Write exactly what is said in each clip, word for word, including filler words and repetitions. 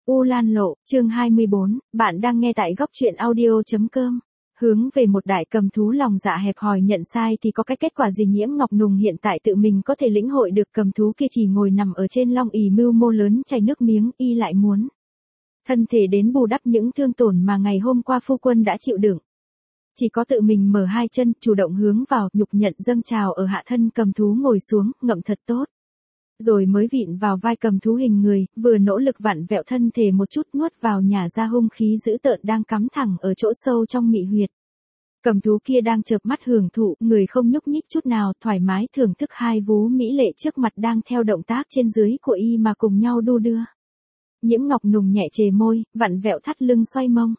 U Lan Lộ, chương hai mươi bốn, bạn đang nghe tại góc truyện audio.com. Hướng về một đại cầm thú lòng dạ hẹp hòi nhận sai thì có cái kết quả gì? Nhiễm Ngọc Nùng hiện tại tự mình có thể lĩnh hội được cầm thú kia chỉ ngồi nằm ở trên long ỷ mưu mô lớn chảy nước miếng, y lại muốn thân thể đến bù đắp những thương tổn mà ngày hôm qua phu quân đã chịu đựng. Chỉ có tự mình mở hai chân, chủ động hướng vào, nhục nhận dâng trào ở hạ thân cầm thú ngồi xuống, ngậm thật tốt. Rồi mới vịn vào vai cầm thú hình người, vừa nỗ lực vặn vẹo thân thể một chút nuốt vào nhả ra hung khí dữ tợn đang cắm thẳng ở chỗ sâu trong mị huyệt. Cầm thú kia đang chợp mắt hưởng thụ, người không nhúc nhích chút nào, thoải mái thưởng thức hai vú mỹ lệ trước mặt đang theo động tác trên dưới của y mà cùng nhau đu đưa. Nhiễm Ngọc Nùng nhẹ chề môi, vặn vẹo thắt lưng xoay mông.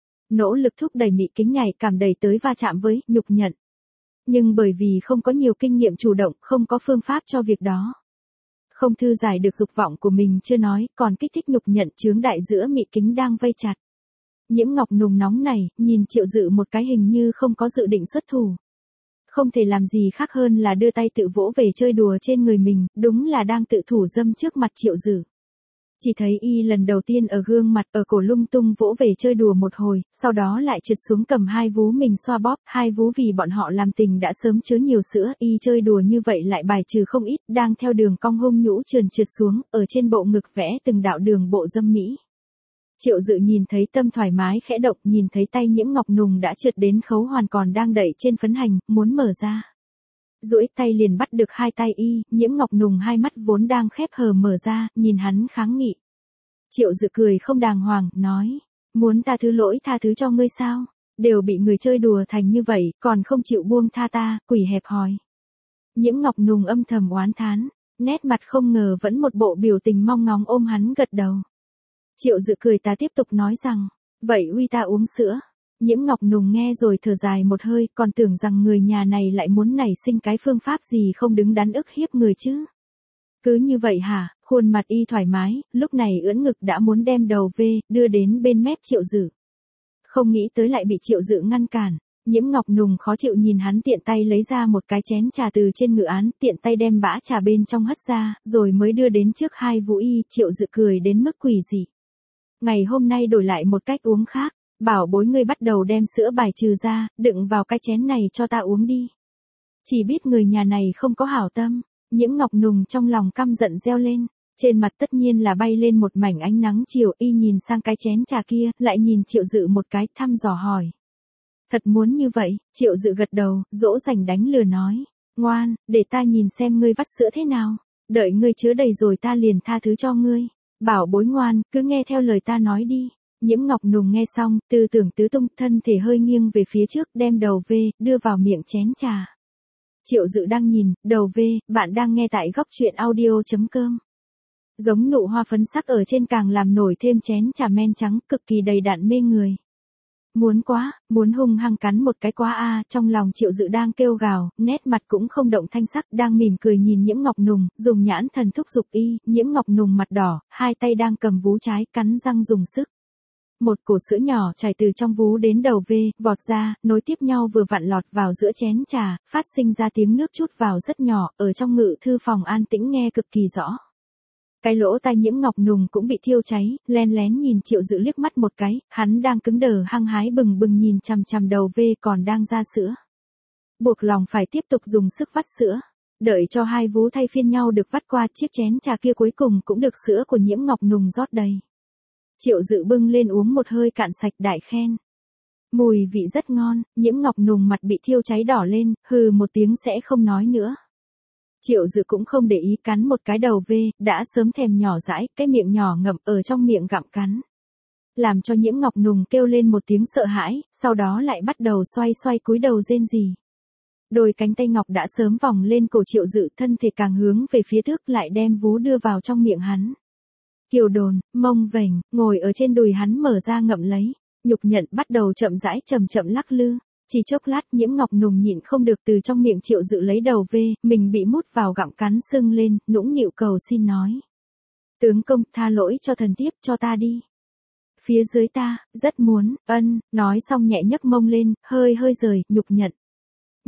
Nỗ lực thúc đẩy mị kính nhảy cảm đẩy tới va chạm với, nhục nhận. Nhưng bởi vì không có nhiều kinh nghiệm chủ động, không có phương pháp cho việc đó. Không thư giải được dục vọng của mình chưa nói, còn kích thích nhục nhận chướng đại giữa mị kính đang vây chặt. Nhiễm Ngọc Nùng nóng này, nhìn Triệu Dự một cái hình như không có dự định xuất thủ. Không thể làm gì khác hơn là đưa tay tự vỗ về chơi đùa trên người mình, đúng là đang tự thủ dâm trước mặt Triệu Dự. Chỉ thấy y lần đầu tiên ở gương mặt, ở cổ lung tung vỗ về chơi đùa một hồi, sau đó lại trượt xuống cầm hai vú mình xoa bóp, hai vú vì bọn họ làm tình đã sớm chứa nhiều sữa, y chơi đùa như vậy lại bài trừ không ít, đang theo đường cong hung nhũ trườn trượt xuống, ở trên bộ ngực vẽ từng đạo đường bộ dâm mỹ. Triệu Dự nhìn thấy tâm thoải mái khẽ động, nhìn thấy tay Nhiễm Ngọc Nùng đã trượt đến khấu hoàn còn đang đẩy trên phấn hành, muốn mở ra. Duỗi tay liền bắt được hai tay y, Nhiễm Ngọc Nùng hai mắt vốn đang khép hờ mở ra, nhìn hắn kháng nghị. Triệu Dự cười không đàng hoàng, nói, muốn ta thứ lỗi tha thứ cho ngươi sao, đều bị người chơi đùa thành như vậy, còn không chịu buông tha ta, quỷ hẹp hòi. Nhiễm Ngọc Nùng âm thầm oán thán, nét mặt không ngờ vẫn một bộ biểu tình mong ngóng ôm hắn gật đầu. Triệu Dự cười ta tiếp tục nói rằng, vậy uy ta uống sữa. Nhiễm Ngọc Nùng nghe rồi thở dài một hơi, còn tưởng rằng người nhà này lại muốn nảy sinh cái phương pháp gì không đứng đắn ức hiếp người chứ. Cứ như vậy hả? Khuôn mặt y thoải mái, lúc này ưỡn ngực đã muốn đem đầu về, đưa đến bên mép Triệu Dự. Không nghĩ tới lại bị Triệu Dự ngăn cản. Nhiễm Ngọc Nùng khó chịu nhìn hắn tiện tay lấy ra một cái chén trà từ trên ngự án, tiện tay đem bã trà bên trong hất ra, rồi mới đưa đến trước hai vú y. Triệu Dự cười đến mức quỷ dị. Ngày hôm nay đổi lại một cách uống khác. Bảo bối ngươi bắt đầu đem sữa bài trừ ra, đựng vào cái chén này cho ta uống đi. Chỉ biết người nhà này không có hảo tâm. Nhiễm Ngọc Nùng trong lòng căm giận reo lên. Trên mặt tất nhiên là bay lên một mảnh ánh nắng chiều, y nhìn sang cái chén trà kia, lại nhìn Triệu Dự một cái, thăm dò hỏi. Thật muốn như vậy? Triệu Dự gật đầu, dỗ dành đánh lừa nói. Ngoan, để ta nhìn xem ngươi vắt sữa thế nào. Đợi ngươi chứa đầy rồi ta liền tha thứ cho ngươi. Bảo bối ngoan, cứ nghe theo lời ta nói đi. Nhiễm Ngọc Nùng nghe xong, tư tưởng tứ tung, thân thể hơi nghiêng về phía trước, đem đầu về, đưa vào miệng chén trà. Triệu Dự đang nhìn, đầu về, bạn đang nghe tại góc truyện audio.com. Giống nụ hoa phấn sắc ở trên càng làm nổi thêm chén trà men trắng, cực kỳ đầy đặn mê người. Muốn quá, muốn hung hăng cắn một cái quá a, trong lòng Triệu Dự đang kêu gào, nét mặt cũng không động thanh sắc, đang mỉm cười nhìn Nhiễm Ngọc Nùng, dùng nhãn thần thúc giục y, Nhiễm Ngọc Nùng mặt đỏ, hai tay đang cầm vú trái, cắn răng dùng sức. Một cổ sữa nhỏ chảy từ trong vú đến đầu về, vọt ra, nối tiếp nhau vừa vặn lọt vào giữa chén trà, phát sinh ra tiếng nước chút vào rất nhỏ, ở trong ngự thư phòng an tĩnh nghe cực kỳ rõ. Cái lỗ tai Nhiễm Ngọc Nùng cũng bị thiêu cháy, len lén nhìn Triệu Dự liếc mắt một cái, hắn đang cứng đờ hăng hái bừng bừng nhìn chằm chằm đầu về còn đang ra sữa. Buộc lòng phải tiếp tục dùng sức vắt sữa. Đợi cho hai vú thay phiên nhau được vắt qua, chiếc chén trà kia cuối cùng cũng được sữa của Nhiễm Ngọc Nùng rót đầy. Triệu Dự bưng lên uống một hơi cạn sạch đại khen. Mùi vị rất ngon, Nhiễm Ngọc Nùng mặt bị thiêu cháy đỏ lên, hừ một tiếng sẽ không nói nữa. Triệu Dự cũng không để ý cắn một cái đầu về, đã sớm thèm nhỏ dãi, cái miệng nhỏ ngậm ở trong miệng gặm cắn. Làm cho Nhiễm Ngọc Nùng kêu lên một tiếng sợ hãi, sau đó lại bắt đầu xoay xoay cúi đầu rên rỉ. Đôi cánh tay ngọc đã sớm vòng lên cổ Triệu Dự, thân thể càng hướng về phía trước lại đem vú đưa vào trong miệng hắn. Kiều đồn, mông vểnh, ngồi ở trên đùi hắn mở ra ngậm lấy, nhục nhận bắt đầu chậm rãi chậm chậm lắc lư. Chỉ chốc lát Nhiễm Ngọc Nùng nhịn không được từ trong miệng Triệu Dự lấy đầu về, mình bị mút vào gặm cắn sưng lên, nũng nịu cầu xin nói. Tướng công, tha lỗi cho thần thiếp, cho ta đi. Phía dưới ta, rất muốn, ân, nói xong nhẹ nhấc mông lên, hơi hơi rời, nhục nhận.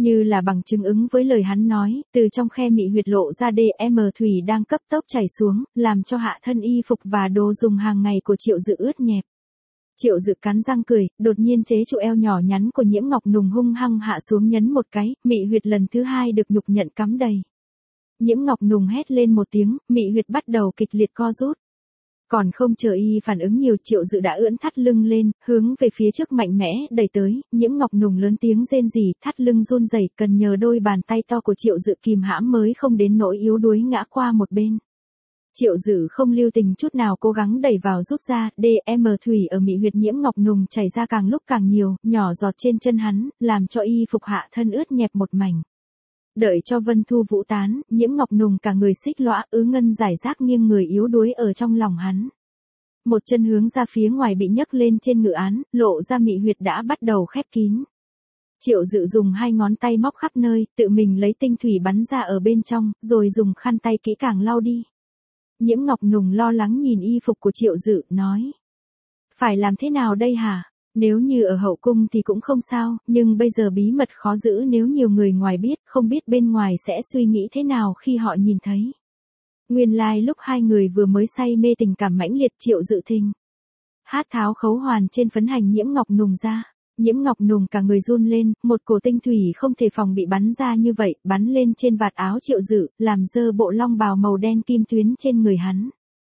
Như là bằng chứng ứng với lời hắn nói, từ trong khe mị huyệt lộ ra đê em thủy đang cấp tốc chảy xuống, làm cho hạ thân y phục và đồ dùng hàng ngày của Triệu Dự ướt nhẹp. Triệu Dự cắn răng cười, đột nhiên chế trụ eo nhỏ nhắn của Nhiễm Ngọc Nùng hung hăng hạ xuống nhấn một cái, mị huyệt lần thứ hai được nhục nhận cắm đầy. Nhiễm Ngọc Nùng hét lên một tiếng, mị huyệt bắt đầu kịch liệt co rút. Còn không chờ y phản ứng nhiều, Triệu Dự đã ưỡn thắt lưng lên, hướng về phía trước mạnh mẽ đẩy tới, Nhiễm Ngọc Nùng lớn tiếng rên rỉ, thắt lưng run rẩy, cần nhờ đôi bàn tay to của Triệu Dự kìm hãm mới không đến nỗi yếu đuối ngã qua một bên. Triệu Dự không lưu tình chút nào cố gắng đẩy vào rút ra, đê em thủy ở mị huyệt Nhiễm Ngọc Nùng chảy ra càng lúc càng nhiều, nhỏ giọt trên chân hắn, làm cho y phục hạ thân ướt nhẹp một mảnh. Đợi cho Vân Thu Vũ tán, Nhiễm Ngọc Nùng cả người xích lõa ứ ngân giải rác nghiêng người yếu đuối ở trong lòng hắn. Một chân hướng ra phía ngoài bị nhấc lên trên ngự án, lộ ra mị huyệt đã bắt đầu khép kín. Triệu Dự dùng hai ngón tay móc khắp nơi, tự mình lấy tinh thủy bắn ra ở bên trong, rồi dùng khăn tay kỹ càng lau đi. Nhiễm Ngọc Nùng lo lắng nhìn y phục của Triệu Dự, nói. Phải làm thế nào đây hả? Nếu như ở hậu cung thì cũng không sao, nhưng bây giờ bí mật khó giữ, nếu nhiều người ngoài biết, không biết bên ngoài sẽ suy nghĩ thế nào khi họ nhìn thấy. Nguyên lai like lúc hai người vừa mới say mê tình cảm mãnh liệt, Triệu Dự thình hát tháo khấu hoàn trên phấn hành Nhiễm Ngọc Nùng ra. Nhiễm Ngọc Nùng cả người run lên, một cổ tinh thủy không thể phòng bị bắn ra như vậy, bắn lên trên vạt áo Triệu Dự, làm dơ bộ long bào màu đen kim tuyến trên người hắn.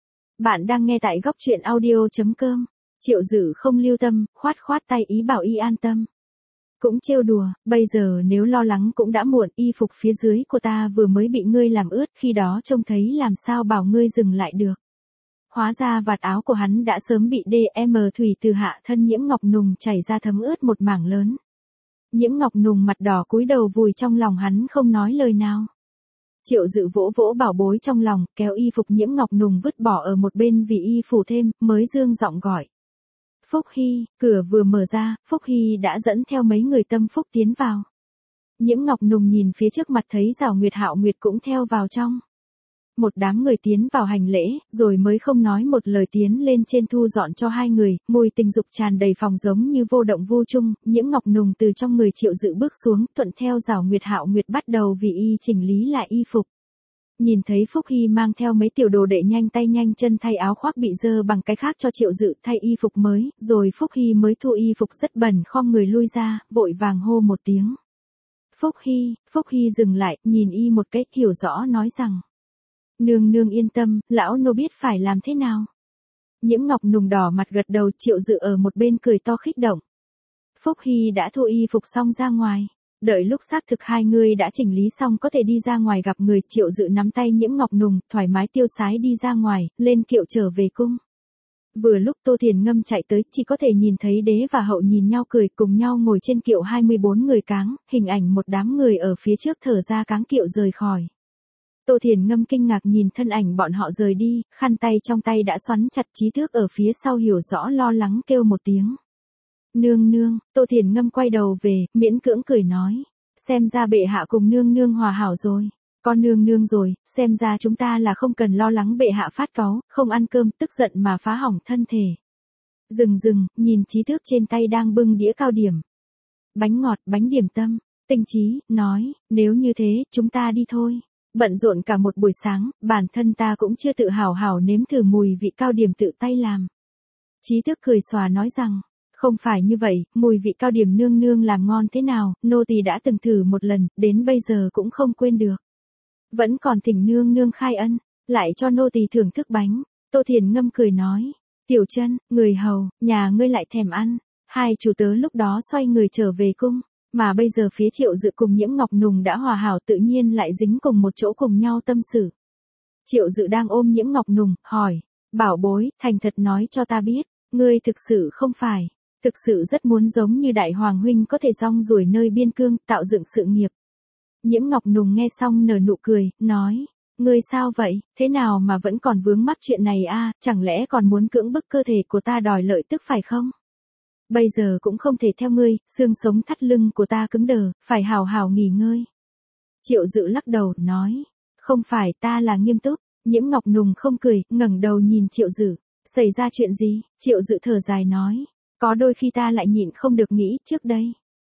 Bạn đang nghe tại góc truyện audio chấm com. Triệu Dự không lưu tâm, khoát khoát tay ý bảo y an tâm. Cũng trêu đùa, bây giờ nếu lo lắng cũng đã muộn, y phục phía dưới của ta vừa mới bị ngươi làm ướt, khi đó trông thấy làm sao bảo ngươi dừng lại được. Hóa ra vạt áo của hắn đã sớm bị đê em thủy từ hạ thân Nhiễm Ngọc Nùng chảy ra thấm ướt một mảng lớn. Nhiễm Ngọc Nùng mặt đỏ cúi đầu vùi trong lòng hắn không nói lời nào. Triệu Dự vỗ vỗ bảo bối trong lòng, kéo y phục Nhiễm Ngọc Nùng vứt bỏ ở một bên vì y phủ thêm, mới dương giọng gọi. Phúc Hy, cửa vừa mở ra, Phúc Hy đã dẫn theo mấy người tâm phúc tiến vào. Nhiễm Ngọc Nùng nhìn phía trước mặt thấy Giảo Nguyệt Hạo Nguyệt cũng theo vào trong. Một đám người tiến vào hành lễ, rồi mới không nói một lời tiến lên trên thu dọn cho hai người, mùi tình dục tràn đầy phòng giống như vô động vô chung. Nhiễm Ngọc Nùng từ trong người Triệu Dự bước xuống, thuận theo Giảo Nguyệt Hạo Nguyệt bắt đầu vì y chỉnh lý lại y phục. Nhìn thấy Phúc Hy mang theo mấy tiểu đồ đệ nhanh tay nhanh chân thay áo khoác bị dơ bằng cái khác cho Triệu Dự thay y phục mới, rồi Phúc Hy mới thu y phục rất bẩn khom người lui ra, vội vàng hô một tiếng. Phúc Hy, Phúc Hy dừng lại, nhìn y một cách hiểu rõ nói rằng. Nương nương yên tâm, lão nô biết phải làm thế nào. Nhiễm Ngọc Nùng đỏ mặt gật đầu, Triệu Dự ở một bên cười to khích động. Phúc Hy đã thu y phục xong ra ngoài. Đợi lúc xác thực hai người đã chỉnh lý xong có thể đi ra ngoài gặp người, Triệu Dự nắm tay Nhiễm Ngọc Nùng, thoải mái tiêu sái đi ra ngoài, lên kiệu trở về cung. Vừa lúc Tô Thiền Ngâm chạy tới, chỉ có thể nhìn thấy đế và hậu nhìn nhau cười, cùng nhau ngồi trên kiệu hai mươi bốn người cáng, hình ảnh một đám người ở phía trước thở ra cáng kiệu rời khỏi. Tô Thiền Ngâm kinh ngạc nhìn thân ảnh bọn họ rời đi, khăn tay trong tay đã xoắn chặt, Trí Tước ở phía sau hiểu rõ lo lắng kêu một tiếng. Nương nương, Tô Thiền Ngâm quay đầu về, miễn cưỡng cười nói. Xem ra bệ hạ cùng nương nương hòa hảo rồi. Con nương nương rồi, xem ra chúng ta là không cần lo lắng bệ hạ phát cáu, không ăn cơm, tức giận mà phá hỏng thân thể. Dừng dừng, nhìn Trí Tước trên tay đang bưng đĩa cao điểm. Bánh ngọt, bánh điểm tâm, Tinh Trí, nói, nếu như thế, chúng ta đi thôi. Bận rộn cả một buổi sáng, bản thân ta cũng chưa tự hào hào nếm thử mùi vị cao điểm tự tay làm. Trí Tước cười xòa nói rằng. Không phải như vậy, mùi vị cao điểm nương nương làm ngon thế nào, nô tỳ đã từng thử một lần, đến bây giờ cũng không quên được. Vẫn còn thỉnh nương nương khai ân, lại cho nô tỳ thưởng thức bánh. Tô Thiền Ngâm cười nói, Tiểu Chân, người hầu, nhà ngươi lại thèm ăn. Hai chủ tớ lúc đó xoay người trở về cung, mà bây giờ phía Triệu Dự cùng Nhiễm Ngọc Nùng đã hòa hảo, tự nhiên lại dính cùng một chỗ cùng nhau tâm sự. Triệu Dự đang ôm Nhiễm Ngọc Nùng, hỏi, bảo bối, thành thật nói cho ta biết, ngươi thực sự không phải. Thực sự rất muốn giống như đại hoàng huynh có thể rong ruổi nơi biên cương, tạo dựng sự nghiệp. Nhiễm Ngọc Nùng nghe xong nở nụ cười, nói, ngươi sao vậy, thế nào mà vẫn còn vướng mắc chuyện này a, chẳng lẽ còn muốn cưỡng bức cơ thể của ta đòi lợi tức phải không? Bây giờ cũng không thể theo ngươi, xương sống thắt lưng của ta cứng đờ, phải hào hào nghỉ ngơi. Triệu Dự lắc đầu, nói, không phải, ta là nghiêm túc. Nhiễm Ngọc Nùng không cười, ngẩng đầu nhìn Triệu Dự, xảy ra chuyện gì? Triệu Dự thở dài nói. Có đôi khi ta lại nhịn không được nghĩ trước đây.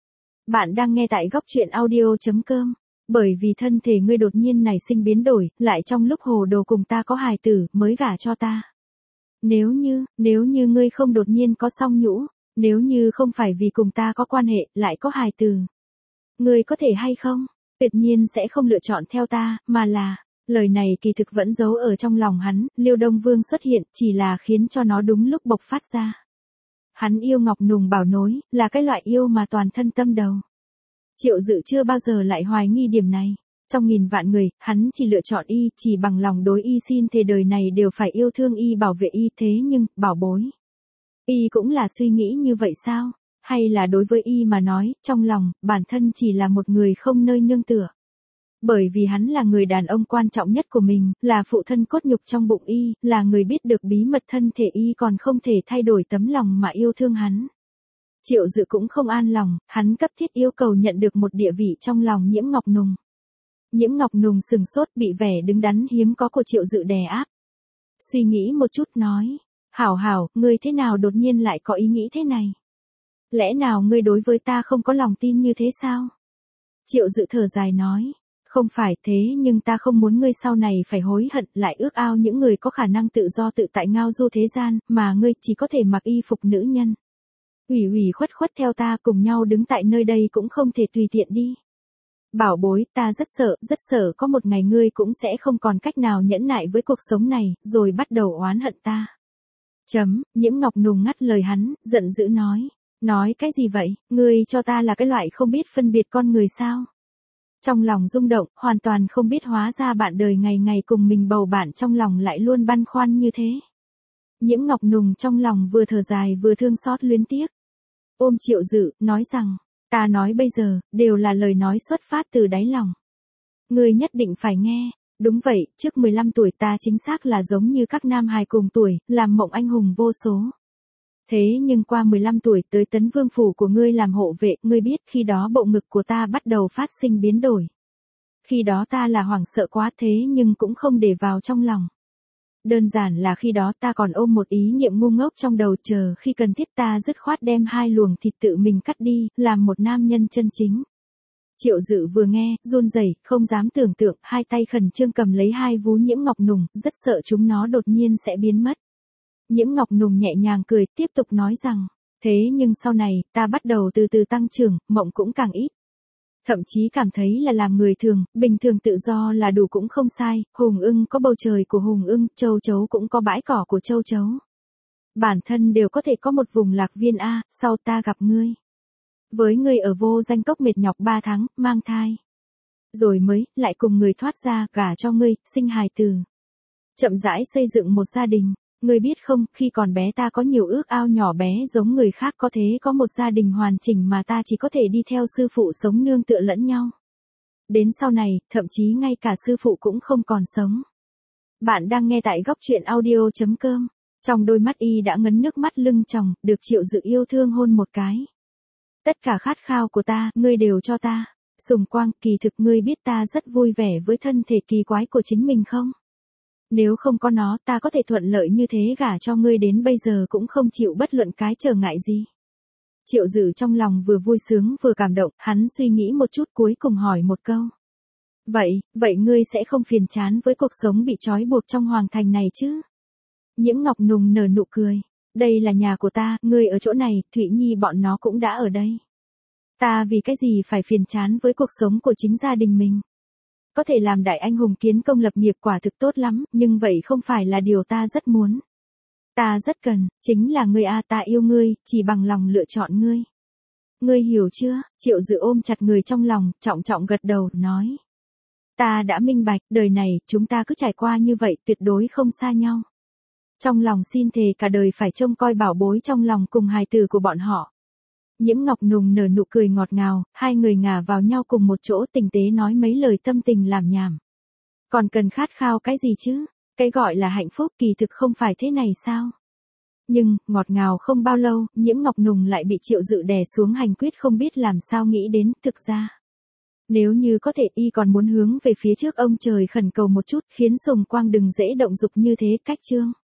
Bạn đang nghe tại góc truyện audio.com. Bởi vì thân thể ngươi đột nhiên nảy sinh biến đổi, lại trong lúc hồ đồ cùng ta có hài tử, mới gả cho ta. Nếu như, nếu như ngươi không đột nhiên có song nhũ, nếu như không phải vì cùng ta có quan hệ, lại có hài tử. Ngươi có thể hay không? Tuyệt nhiên sẽ không lựa chọn theo ta, mà là... Lời này kỳ thực vẫn giấu ở trong lòng hắn, Liêu Đông Vương xuất hiện, chỉ là khiến cho nó đúng lúc bộc phát ra. Hắn yêu Ngọc Nùng bảo nối, là cái loại yêu mà toàn thân tâm đầu. Triệu Dự chưa bao giờ lại hoài nghi điểm này. Trong nghìn vạn người, hắn chỉ lựa chọn y, chỉ bằng lòng đối y xin thề đời này đều phải yêu thương y bảo vệ y, thế nhưng, bảo bối. Y cũng là suy nghĩ như vậy sao? Hay là đối với y mà nói, trong lòng, bản thân chỉ là một người không nơi nương tựa. Bởi vì hắn là người đàn ông quan trọng nhất của mình, là phụ thân cốt nhục trong bụng y, là người biết được bí mật thân thể y còn không thể thay đổi tấm lòng mà yêu thương hắn. Triệu Dự cũng không an lòng, hắn cấp thiết yêu cầu nhận được một địa vị trong lòng Nhiễm Ngọc Nùng. Nhiễm Ngọc Nùng sừng sốt bị vẻ đứng đắn hiếm có của Triệu Dự đè áp. Suy nghĩ một chút nói, hảo hảo, ngươi thế nào đột nhiên lại có ý nghĩ thế này? Lẽ nào ngươi đối với ta không có lòng tin như thế sao? Triệu Dự thở dài nói. Không phải thế nhưng ta không muốn ngươi sau này phải hối hận lại ước ao những người có khả năng tự do tự tại ngao du thế gian, mà ngươi chỉ có thể mặc y phục nữ nhân. Ủy ủy khuất khuất theo ta cùng nhau đứng tại nơi đây cũng không thể tùy tiện đi. Bảo bối, ta rất sợ, rất sợ có một ngày ngươi cũng sẽ không còn cách nào nhẫn nại với cuộc sống này, rồi bắt đầu oán hận ta. Chấm, Nhiễm Ngọc Nùng ngắt lời hắn, giận dữ nói. Nói cái gì vậy, ngươi cho ta là cái loại không biết phân biệt con người sao? Trong lòng rung động, hoàn toàn không biết hóa ra bạn đời ngày ngày cùng mình bầu bạn trong lòng lại luôn băn khoăn như thế. Nhiễm Ngọc Nùng trong lòng vừa thở dài vừa thương xót luyến tiếc. Ôm Triệu Dự, nói rằng, ta nói bây giờ, đều là lời nói xuất phát từ đáy lòng. Ngươi nhất định phải nghe, đúng vậy, trước mười lăm tuổi ta chính xác là giống như các nam hài cùng tuổi, làm mộng anh hùng vô số. Thế nhưng qua mười lăm tuổi tới Tấn Vương phủ của ngươi làm hộ vệ, ngươi biết khi đó bộ ngực của ta bắt đầu phát sinh biến đổi. Khi đó ta là hoảng sợ quá thế nhưng cũng không để vào trong lòng. Đơn giản là khi đó ta còn ôm một ý niệm ngu ngốc trong đầu chờ khi cần thiết ta dứt khoát đem hai luồng thịt tự mình cắt đi, làm một nam nhân chân chính. Triệu Dự vừa nghe, run rẩy, không dám tưởng tượng, hai tay khẩn trương cầm lấy hai vú Nhiễm Ngọc Nùng, rất sợ chúng nó đột nhiên sẽ biến mất. Nhiễm Ngọc Nùng nhẹ nhàng cười, tiếp tục nói rằng, thế nhưng sau này, ta bắt đầu từ từ tăng trưởng, mộng cũng càng ít. Thậm chí cảm thấy là làm người thường, bình thường tự do là đủ cũng không sai, hùng ưng có bầu trời của hùng ưng, châu chấu cũng có bãi cỏ của châu chấu. Bản thân đều có thể có một vùng lạc viên A, sau ta gặp ngươi. Với ngươi ở vô danh cốc mệt nhọc ba tháng, mang thai. Rồi mới, lại cùng người thoát ra, gả cho ngươi, sinh hài tử. Chậm rãi xây dựng một gia đình. Ngươi biết không, khi còn bé ta có nhiều ước ao nhỏ bé giống người khác có thế có một gia đình hoàn chỉnh mà ta chỉ có thể đi theo sư phụ sống nương tựa lẫn nhau. Đến sau này, thậm chí ngay cả sư phụ cũng không còn sống. Bạn đang nghe tại góc truyện audio.com. Trong đôi mắt y đã ngấn nước mắt lưng tròng, được Triệu Dự yêu thương hôn một cái. Tất cả khát khao của ta, ngươi đều cho ta. Sùng Quang, kỳ thực ngươi biết ta rất vui vẻ với thân thể kỳ quái của chính mình không? Nếu không có nó ta có thể thuận lợi như thế gả cho ngươi đến bây giờ cũng không chịu bất luận cái trở ngại gì. Triệu Dự trong lòng vừa vui sướng vừa cảm động, hắn suy nghĩ một chút cuối cùng hỏi một câu. Vậy, vậy ngươi sẽ không phiền chán với cuộc sống bị trói buộc trong hoàng thành này chứ? Nhiễm Ngọc Nùng nở nụ cười. Đây là nhà của ta, ngươi ở chỗ này, Thụy Nhi bọn nó cũng đã ở đây. Ta vì cái gì phải phiền chán với cuộc sống của chính gia đình mình? Có thể làm đại anh hùng kiến công lập nghiệp quả thực tốt lắm, nhưng vậy không phải là điều ta rất muốn. Ta rất cần, chính là ngươi a, ta yêu ngươi, chỉ bằng lòng lựa chọn ngươi. Ngươi hiểu chưa? Triệu Dự ôm chặt người trong lòng, trọng trọng gật đầu, nói. Ta đã minh bạch, đời này, chúng ta cứ trải qua như vậy, tuyệt đối không xa nhau. Trong lòng xin thề cả đời phải trông coi bảo bối trong lòng cùng hài tử của bọn họ. Nhiễm Ngọc Nùng nở nụ cười ngọt ngào, hai người ngả vào nhau cùng một chỗ tình tế nói mấy lời tâm tình làm nhảm. Còn cần khát khao cái gì chứ? Cái gọi là hạnh phúc kỳ thực không phải thế này sao? Nhưng, ngọt ngào không bao lâu, Nhiễm Ngọc Nùng lại bị Triệu Dự đè xuống hành quyết không biết làm sao nghĩ đến, thực ra. Nếu như có thể y còn muốn hướng về phía trước ông trời khẩn cầu một chút khiến Sùng Quang đừng dễ động dục như thế cách chương.